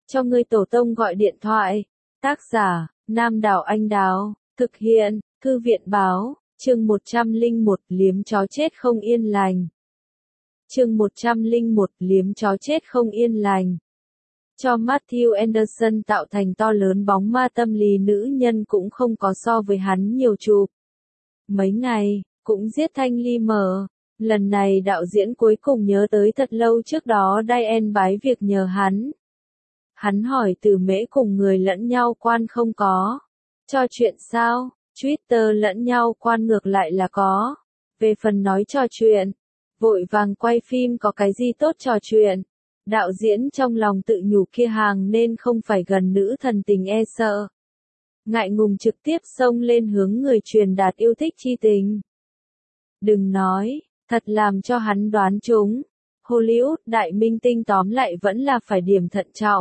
cho ngươi tổ tông gọi điện thoại. Tác giả, Nam Đảo Anh Đào, thực hiện, Thư viện báo, chương 101, liếm chó chết không yên lành. Chương 101, liếm chó chết không yên lành. Cho Matthew Anderson tạo thành to lớn bóng ma tâm lý nữ nhân cũng không có so với hắn nhiều chụp. Mấy ngày, cũng giết Thanh Ly mở. Lần này đạo diễn cuối cùng nhớ tới thật lâu trước đó Diane bái việc nhờ hắn. Hắn hỏi Từ Mễ cùng người lẫn nhau quan không có. Cho chuyện sao? Twitter lẫn nhau quan ngược lại là có. Về phần nói trò chuyện, vội vàng quay phim có cái gì tốt trò chuyện. Đạo diễn trong lòng tự nhủ kia hàng nên không phải gần nữ thần tình e sợ. Ngại ngùng trực tiếp xông lên hướng người truyền đạt yêu thích chi tình. Đừng nói, thật làm cho hắn đoán trúng. Hollywood đại minh tinh tóm lại vẫn là phải điểm thận trọng.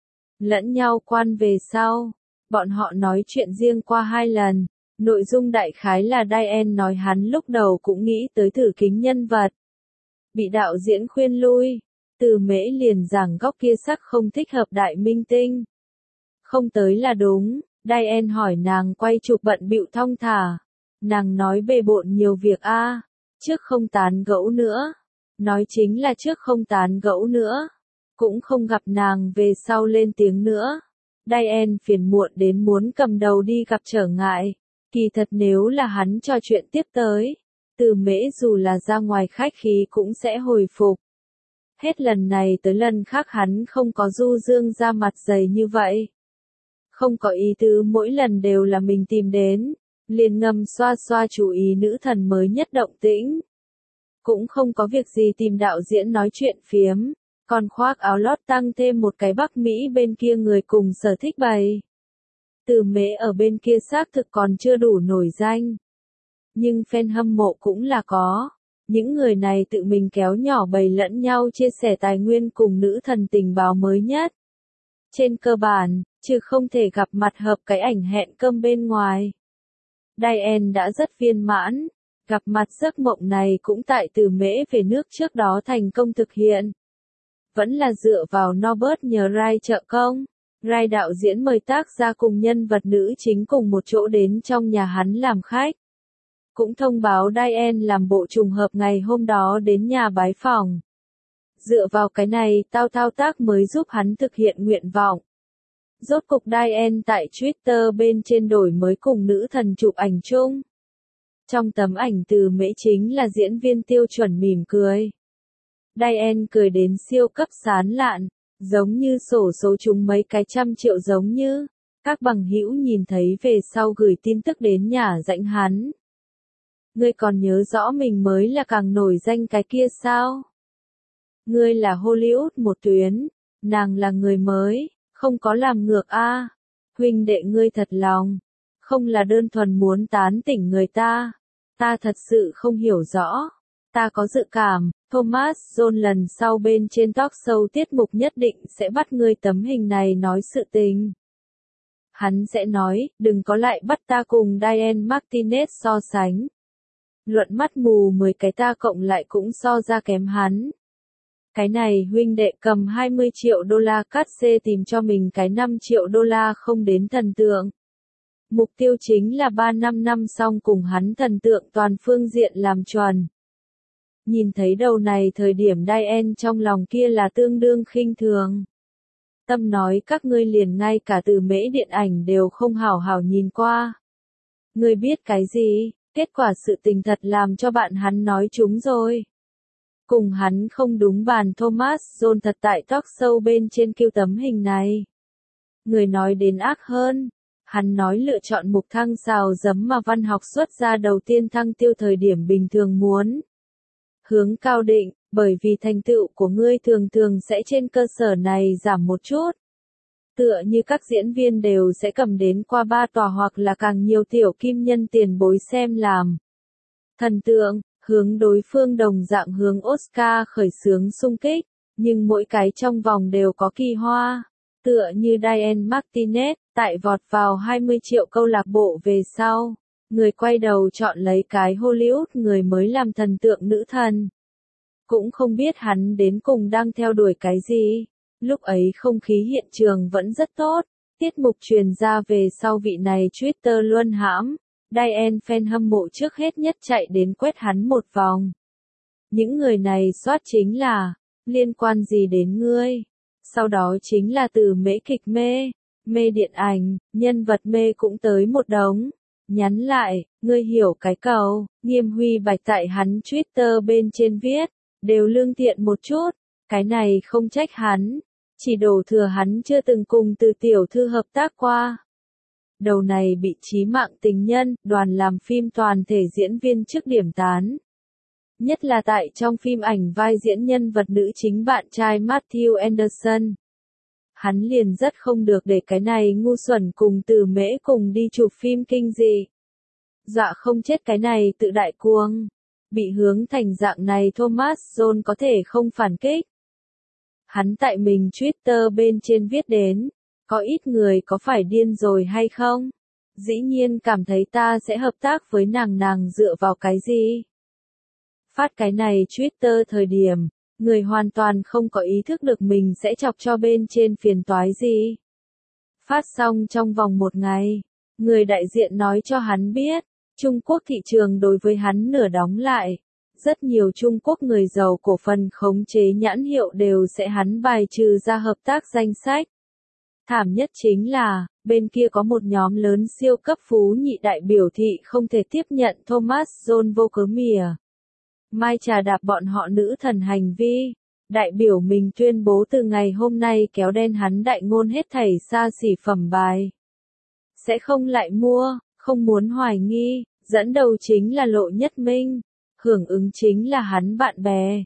Lẫn nhau quan về sau, bọn họ nói chuyện riêng qua 2 lần. Nội dung đại khái là Diane nói hắn lúc đầu cũng nghĩ tới thử kính nhân vật. Bị đạo diễn khuyên lui, Từ Mễ liền giảng góc kia sắc không thích hợp đại minh tinh. Không tới là đúng, Diane hỏi nàng quay chụp bận bịu thong thả. Nàng nói bề bộn nhiều việc trước không tán gẫu nữa. Nói chính là trước không tán gẫu nữa. Cũng không gặp nàng về sau lên tiếng nữa. Diane phiền muộn đến muốn cầm đầu đi gặp trở ngại. Kỳ thật nếu là hắn trò chuyện tiếp tới, Từ Mễ dù là ra ngoài khách khí cũng sẽ hồi phục. Hết lần này tới lần khác hắn không có du dương ra mặt dày như vậy. Không có ý tứ mỗi lần đều là mình tìm đến, liền ngầm xoa xoa chú ý nữ thần mới nhất động tĩnh. Cũng không có việc gì tìm đạo diễn nói chuyện phiếm, còn khoác áo lót tăng thêm một cái Bắc Mỹ bên kia người cùng sở thích bày. Từ Mễ ở bên kia xác thực còn chưa đủ nổi danh. Nhưng fan hâm mộ cũng là có. Những người này tự mình kéo nhỏ bầy lẫn nhau chia sẻ tài nguyên cùng nữ thần tình báo mới nhất. Trên cơ bản, trừ không thể gặp mặt hợp cái ảnh hẹn cơm bên ngoài. Diane đã rất viên mãn. Gặp mặt giấc mộng này cũng tại Từ Mễ về nước trước đó thành công thực hiện. Vẫn là dựa vào Norbert nhờ Rai trợ công. Rai đạo diễn mời tác gia cùng nhân vật nữ chính cùng một chỗ đến trong nhà hắn làm khách. Cũng thông báo Diane làm bộ trùng hợp ngày hôm đó đến nhà bái phỏng. Dựa vào cái này thao tác mới giúp hắn thực hiện nguyện vọng. Rốt cục Diane tại Twitter bên trên đổi mới cùng nữ thần chụp ảnh chung. Trong tấm ảnh Từ Mễ chính là diễn viên tiêu chuẩn mỉm cười. Diane cười đến siêu cấp sán lạn, giống như xổ số trúng mấy cái trăm triệu giống như. Các bằng hữu nhìn thấy về sau gửi tin tức đến nhà rãnh hắn. Ngươi còn nhớ rõ mình mới là càng nổi danh cái kia sao? Ngươi là Hollywood một tuyến, nàng là người mới, không có làm ngược Huynh đệ ngươi thật lòng, không là đơn thuần muốn tán tỉnh người ta. Ta thật sự không hiểu rõ. Ta có dự cảm, Thomas John lần sau bên trên talk show tiết mục nhất định sẽ bắt ngươi tấm hình này nói sự tình. Hắn sẽ nói, đừng có lại bắt ta cùng Diane Martinez so sánh. Luận mắt mù 10 cái ta cộng lại cũng so ra kém hắn. Cái này huynh đệ cầm 20 triệu đô la cắt xê tìm cho mình cái 5 triệu đô la không đến thần tượng. Mục tiêu chính là 3-5 năm xong cùng hắn thần tượng toàn phương diện làm chuẩn. Nhìn thấy đầu này thời điểm Diane trong lòng kia là tương đương khinh thường. Tâm nói các ngươi liền ngay cả Từ Mễ điện ảnh đều không hảo hảo nhìn qua. Ngươi biết cái gì, kết quả sự tình thật làm cho bạn hắn nói chúng rồi. Cùng hắn không đúng bàn Thomas John thật tại talk show bên trên kêu tấm hình này. Người nói đến ác hơn. Hắn nói lựa chọn mục thăng xào giấm mà văn học xuất ra đầu tiên thăng tiêu thời điểm bình thường muốn. Hướng cao định, bởi vì thành tựu của ngươi thường thường sẽ trên cơ sở này giảm một chút. Tựa như các diễn viên đều sẽ cầm đến qua 3 tòa hoặc là càng nhiều tiểu kim nhân tiền bối xem làm. Thần tượng, hướng đối phương đồng dạng hướng Oscar khởi xướng xung kích, nhưng mỗi cái trong vòng đều có kỳ hoa. Tựa như Diane Martinez, tại vọt vào 20 triệu câu lạc bộ về sau, người quay đầu chọn lấy cái Hollywood người mới làm thần tượng nữ thần. Cũng không biết hắn đến cùng đang theo đuổi cái gì. Lúc ấy không khí hiện trường vẫn rất tốt, tiết mục truyền ra về sau vị này Twitter luôn hãm, Diane fan hâm mộ trước hết nhất chạy đến quét hắn một vòng. Những người này soát chính là, liên quan gì đến ngươi? Sau đó chính là từ mễ kịch mê, mê điện ảnh, nhân vật mê cũng tới một đống. Nhắn lại, ngươi hiểu cái cầu, Nghiêm Huy Bạch tại hắn Twitter bên trên viết, đều lương thiện một chút, cái này không trách hắn, chỉ đổ thừa hắn chưa từng cùng từ tiểu thư hợp tác qua. Đầu này bị chí mạng tình nhân, đoàn làm phim toàn thể diễn viên trước điểm tán. Nhất là tại trong phim ảnh vai diễn nhân vật nữ chính bạn trai Matthew Anderson. Hắn liền rất không được để cái này ngu xuẩn cùng từ mễ cùng đi chụp phim kinh dị. Dọa không chết cái này tự đại cuồng. Bị hướng thành dạng này Thomas John có thể không phản kích. Hắn tại mình Twitter bên trên viết đến, có ít người có phải điên rồi hay không? Dĩ nhiên cảm thấy ta sẽ hợp tác với nàng dựa vào cái gì? Phát cái này Twitter thời điểm, người hoàn toàn không có ý thức được mình sẽ chọc cho bên trên phiền toái gì. Phát xong trong vòng một ngày, người đại diện nói cho hắn biết, Trung Quốc thị trường đối với hắn nửa đóng lại. Rất nhiều Trung Quốc người giàu cổ phần khống chế nhãn hiệu đều sẽ hắn bài trừ ra hợp tác danh sách. Thảm nhất chính là, bên kia có một nhóm lớn siêu cấp phú nhị đại biểu thị không thể tiếp nhận Thomas John vô cớ mỉa mai trà đạp bọn họ nữ thần hành vi. Đại biểu mình tuyên bố từ ngày hôm nay kéo đen hắn đại ngôn hết thảy xa xỉ phẩm bài. Sẽ không lại mua, không muốn hoài nghi, dẫn đầu chính là Lộ Nhất Minh. Hưởng ứng chính là hắn bạn bè.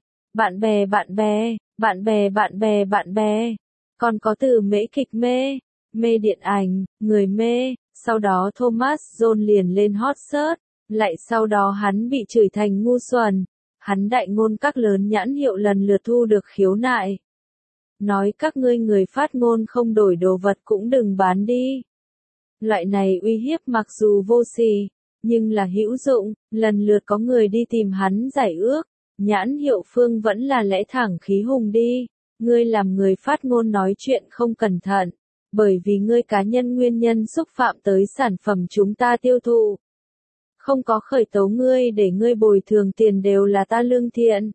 Còn có từ mễ kịch mê, mê điện ảnh, người mê, sau đó Thomas John liền lên hot search, lại sau đó hắn bị chửi thành ngu xuẩn. Hắn đại ngôn các lớn nhãn hiệu lần lượt thu được khiếu nại. Nói các ngươi người phát ngôn không đổi đồ vật cũng đừng bán đi. Loại này uy hiếp mặc dù vô sỉ, nhưng là hữu dụng, lần lượt có người đi tìm hắn giải ước. Nhãn hiệu Phương vẫn là lẽ thẳng khí hùng đi. Ngươi làm người phát ngôn nói chuyện không cẩn thận, bởi vì ngươi cá nhân nguyên nhân xúc phạm tới sản phẩm chúng ta tiêu thụ. Không có khởi tố ngươi để ngươi bồi thường tiền đều là ta lương thiện.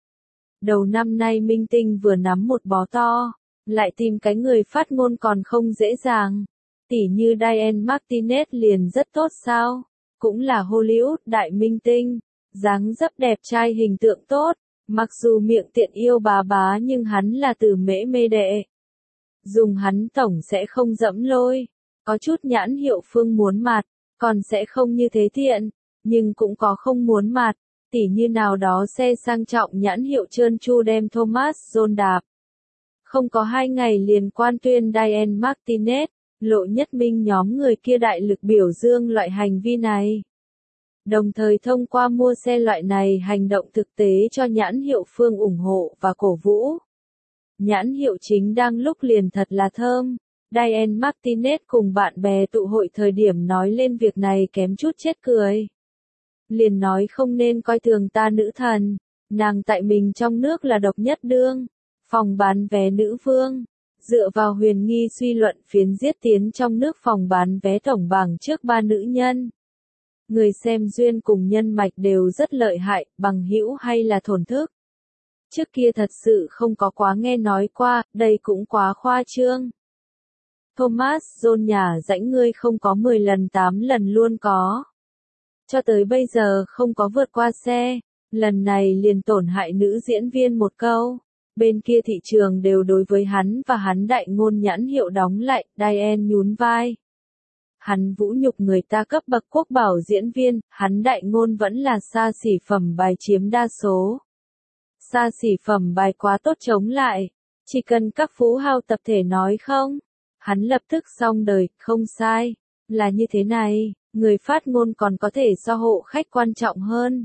Đầu năm nay minh tinh vừa nắm một bó to, lại tìm cái người phát ngôn còn không dễ dàng. Tỉ như Diane Martinez liền rất tốt sao, cũng là Hollywood đại minh tinh, dáng dấp đẹp trai hình tượng tốt, mặc dù miệng tiện yêu bà bá nhưng hắn là từ mễ mê đệ. Dùng hắn tổng sẽ không dẫm lôi, có chút nhãn hiệu Phương muốn mặt, còn sẽ không như thế thiện, nhưng cũng có không muốn mặt, tỉ như nào đó xe sang trọng nhãn hiệu trơn tru đem Thomas John đạp. Không có 2 ngày liền quan tuyên Diane Martinez, Lộ Nhất Minh nhóm người kia đại lực biểu dương loại hành vi này. Đồng thời thông qua mua xe loại này hành động thực tế cho nhãn hiệu Phương ủng hộ và cổ vũ. Nhãn hiệu chính đang lúc liền thật là thơm. Diane Martinez cùng bạn bè tụ hội thời điểm nói lên việc này kém chút chết cười. Liền nói không nên coi thường ta nữ thần, nàng tại mình trong nước là độc nhất đương, phòng bán vé nữ vương. Dựa vào huyền nghi suy luận phiến giết tiến trong nước phòng bán vé tổng bảng trước 3 nữ nhân. Người xem duyên cùng nhân mạch đều rất lợi hại, bằng hữu hay là thổn thức. Trước kia thật sự không có quá nghe nói qua, đây cũng quá khoa trương. Thomas John nhà rãnh ngươi không có 10 lần 8 lần luôn có. Cho tới bây giờ không có vượt qua xe, lần này liền tổn hại nữ diễn viên một câu. Bên kia thị trường đều đối với hắn và hắn đại ngôn nhãn hiệu đóng lại, Diane nhún vai. Hắn vũ nhục người ta cấp bậc quốc bảo diễn viên, hắn đại ngôn vẫn là xa xỉ phẩm bài chiếm đa số. Xa xỉ phẩm bài quá tốt chống lại, chỉ cần các phú hào tập thể nói không, hắn lập tức xong đời, không sai, là như thế này, người phát ngôn còn có thể so hộ khách quan trọng hơn.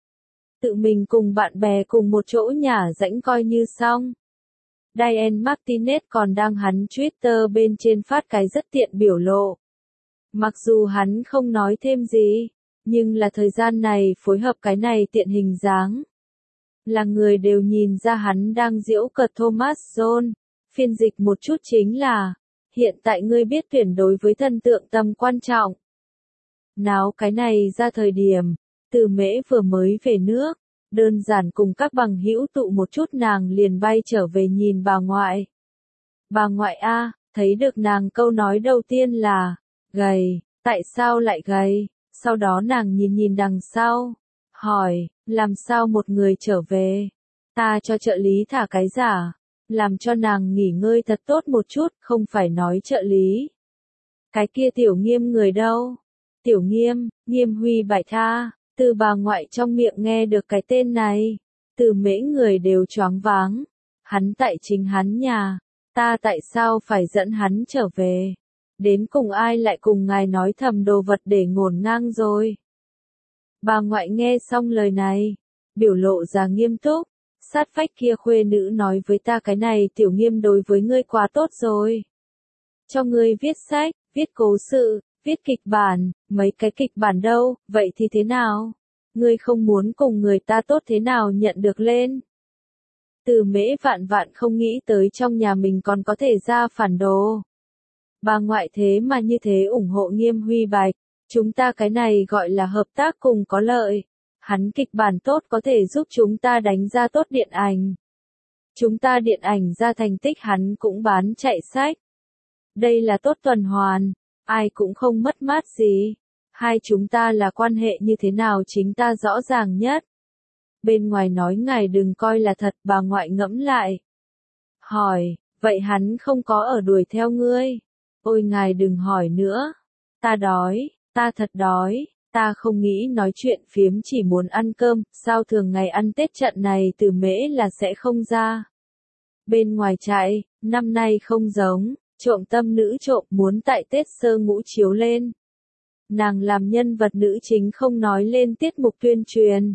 Tự mình cùng bạn bè cùng một chỗ nhả rãnh coi như xong. Diane Martinez còn đang hắn Twitter bên trên phát cái rất tiện biểu lộ. Mặc dù hắn không nói thêm gì, nhưng là thời gian này phối hợp cái này tiện hình dáng. Là người đều nhìn ra hắn đang giễu cợt Thomas John. Phiên dịch một chút chính là, hiện tại ngươi biết tuyển đối với thần tượng tầm quan trọng. Náo cái này ra thời điểm, Từ Mễ vừa mới về nước, đơn giản cùng các bằng hữu tụ một chút nàng liền bay trở về nhìn bà ngoại. Bà ngoại a, thấy được nàng câu nói đầu tiên là, gầy, tại sao lại gầy? Sau đó nàng nhìn nhìn đằng sau, hỏi, làm sao một người trở về? Ta cho trợ lý thả cái giả, làm cho nàng nghỉ ngơi thật tốt một chút, không phải nói trợ lý. Cái kia Tiểu Nghiêm người đâu? Tiểu Nghiêm, Nghiêm Huy Bạch tha, từ bà ngoại trong miệng nghe được cái tên này, Từ Mễ người đều choáng váng. Hắn tại chính hắn nhà, ta tại sao phải dẫn hắn trở về? Đến cùng ai lại cùng ngài nói thầm đồ vật để ngổn ngang rồi? Bà ngoại nghe xong lời này, biểu lộ ra nghiêm túc, sát vách kia khuê nữ nói với ta cái này Tiểu Nghiêm đối với ngươi quá tốt rồi. Cho ngươi viết sách, viết cố sự, viết kịch bản, mấy cái kịch bản đâu, vậy thì thế nào? Ngươi không muốn cùng người ta tốt thế nào nhận được lên? Từ Mễ vạn vạn không nghĩ tới trong nhà mình còn có thể ra phản đồ. Bà ngoại thế mà như thế ủng hộ Nghiêm Huy Bạch, chúng ta cái này gọi là hợp tác cùng có lợi. Hắn kịch bản tốt có thể giúp chúng ta đánh ra tốt điện ảnh. Chúng ta điện ảnh ra thành tích hắn cũng bán chạy sách. Đây là tốt tuần hoàn, ai cũng không mất mát gì. Hai chúng ta là quan hệ như thế nào chính ta rõ ràng nhất. Bên ngoài nói ngài đừng coi là thật, bà ngoại ngẫm lại. Hỏi, vậy hắn không có ở đuổi theo ngươi? Ôi ngài đừng hỏi nữa. Ta đói, ta thật đói, ta không nghĩ nói chuyện phiếm chỉ muốn ăn cơm, sao thường ngày ăn Tết trận này Từ Mễ là sẽ không ra. Bên ngoài trại, năm nay không giống, trộm tâm nữ trộm muốn tại Tết sơ ngũ chiếu lên. Nàng làm nhân vật nữ chính không nói lên tiết mục tuyên truyền.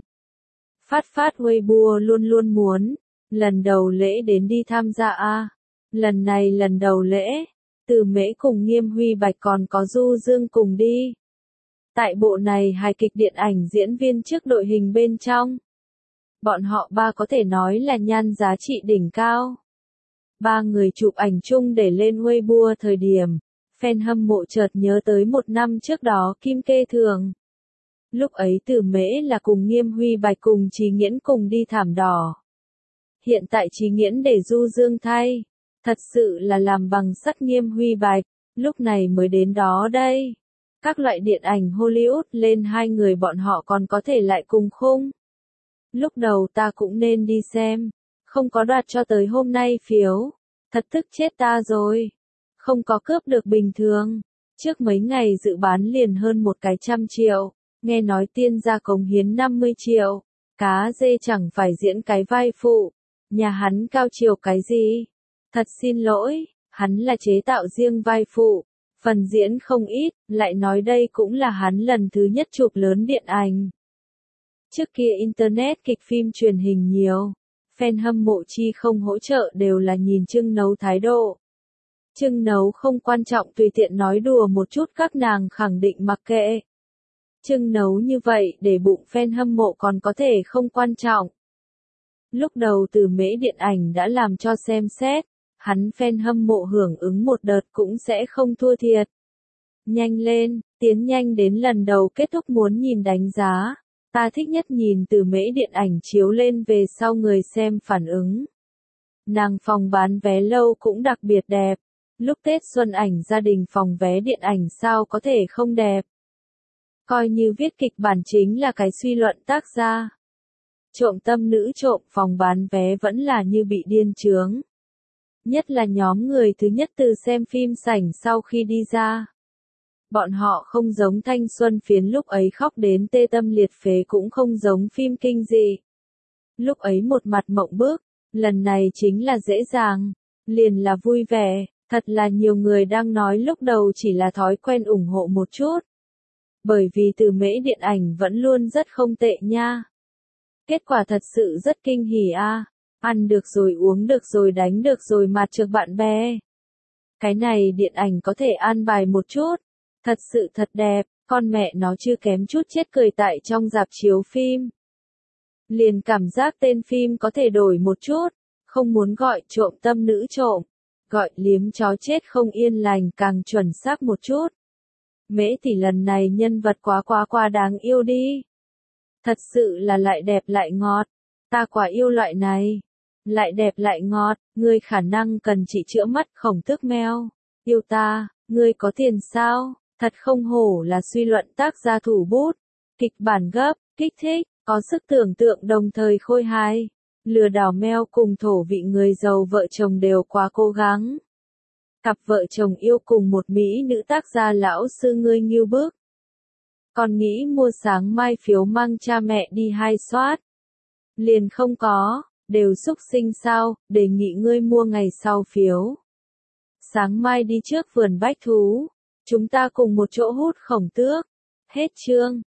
Phát Weibo luôn luôn muốn, lần đầu lễ đến đi tham gia a. Lần này lần đầu lễ, Từ Mễ cùng Nghiêm Huy Bạch còn có Du Dương cùng đi. Tại bộ này hài kịch điện ảnh diễn viên trước đội hình bên trong. Bọn họ ba có thể nói là nhan giá trị đỉnh cao. Ba người chụp ảnh chung để lên Weibo thời điểm, fan hâm mộ chợt nhớ tới một năm trước đó Kim Kê Thường. Lúc ấy Từ Mễ là cùng Nghiêm Huy Bạch cùng Chí Nghiễn cùng đi thảm đỏ. Hiện tại Chí Nghiễn để Du Dương thay, thật sự là làm bằng sắt Nghiêm Huy Bạch, lúc này mới đến đó đây. Các loại điện ảnh Hollywood lên hai người bọn họ còn có thể lại cùng khung. Lúc đầu ta cũng nên đi xem, không có đoạt cho tới hôm nay phiếu, thật tức chết ta rồi. Không có cướp được bình thường, trước mấy ngày dự bán liền hơn 100 triệu, nghe nói tiên gia cống hiến 50 triệu, cá dê chẳng phải diễn cái vai phụ, nhà hắn cao chiều cái gì? Thật xin lỗi, hắn là chế tạo riêng vai phụ. Phần diễn không ít, lại nói đây cũng là hắn lần thứ nhất chụp lớn điện ảnh. Trước kia Internet kịch phim truyền hình nhiều, fan hâm mộ chi không hỗ trợ đều là nhìn Trưng Nấu thái độ. Trưng Nấu không quan trọng tùy tiện nói đùa một chút các nàng khẳng định mặc kệ. Trưng Nấu như vậy để bụng fan hâm mộ còn có thể không quan trọng. Lúc đầu Từ Mễ điện ảnh đã làm cho xem xét. Hắn fan hâm mộ hưởng ứng một đợt cũng sẽ không thua thiệt. Nhanh lên, tiến nhanh đến lần đầu kết thúc muốn nhìn đánh giá. Ta thích nhất nhìn Từ Mễ điện ảnh chiếu lên về sau người xem phản ứng. Nàng phòng bán vé lâu cũng đặc biệt đẹp. Lúc Tết Xuân ảnh gia đình phòng vé điện ảnh sao có thể không đẹp. Coi như viết kịch bản chính là cái suy luận tác gia. Trộm tâm nữ trộm phòng bán vé vẫn là như bị điên chướng. Nhất là nhóm người thứ nhất từ xem phim sảnh sau khi đi ra. Bọn họ không giống thanh xuân phiến lúc ấy khóc đến tê tâm liệt phế cũng không giống phim kinh dị. Lúc ấy một mặt mộng bức, lần này chính là dễ dàng, liền là vui vẻ, thật là nhiều người đang nói lúc đầu chỉ là thói quen ủng hộ một chút. Bởi vì Từ Mễ điện ảnh vẫn luôn rất không tệ nha. Kết quả thật sự rất kinh hỉ a. Ăn được rồi uống được rồi đánh được rồi mặt trược bạn bè. Cái này điện ảnh có thể an bài một chút. Thật sự thật đẹp, con mẹ nó chưa kém chút chết cười tại trong rạp chiếu phim. Liền cảm giác tên phim có thể đổi một chút, không muốn gọi trộm tâm nữ trộm. gọi liếm chó chết không yên lành càng chuẩn xác một chút. Mễ tỷ lần này nhân vật quá đáng yêu đi. Thật sự là lại đẹp lại ngọt. Ta quá yêu loại này. Lại đẹp lại ngọt, ngươi khả năng cần trị chữa mắt khổng tước meo. Yêu ta, ngươi có tiền sao? Thật không hổ là suy luận tác gia thủ bút. Kịch bản gấp, kích thích, có sức tưởng tượng đồng thời khôi hài. Lừa đảo meo cùng thổ vị người giàu vợ chồng đều quá cố gắng. Cặp vợ chồng yêu cùng một mỹ nữ tác gia lão sư ngươi nghiêu bức. Còn nghĩ mua sáng mai phiếu mang cha mẹ đi 2 soát. Liền không có, đều xúc sinh sao, đề nghị ngươi mua ngày sau phiếu. Sáng mai đi trước vườn bách thú. Chúng ta cùng một chỗ hút khổng tước. Hết chương.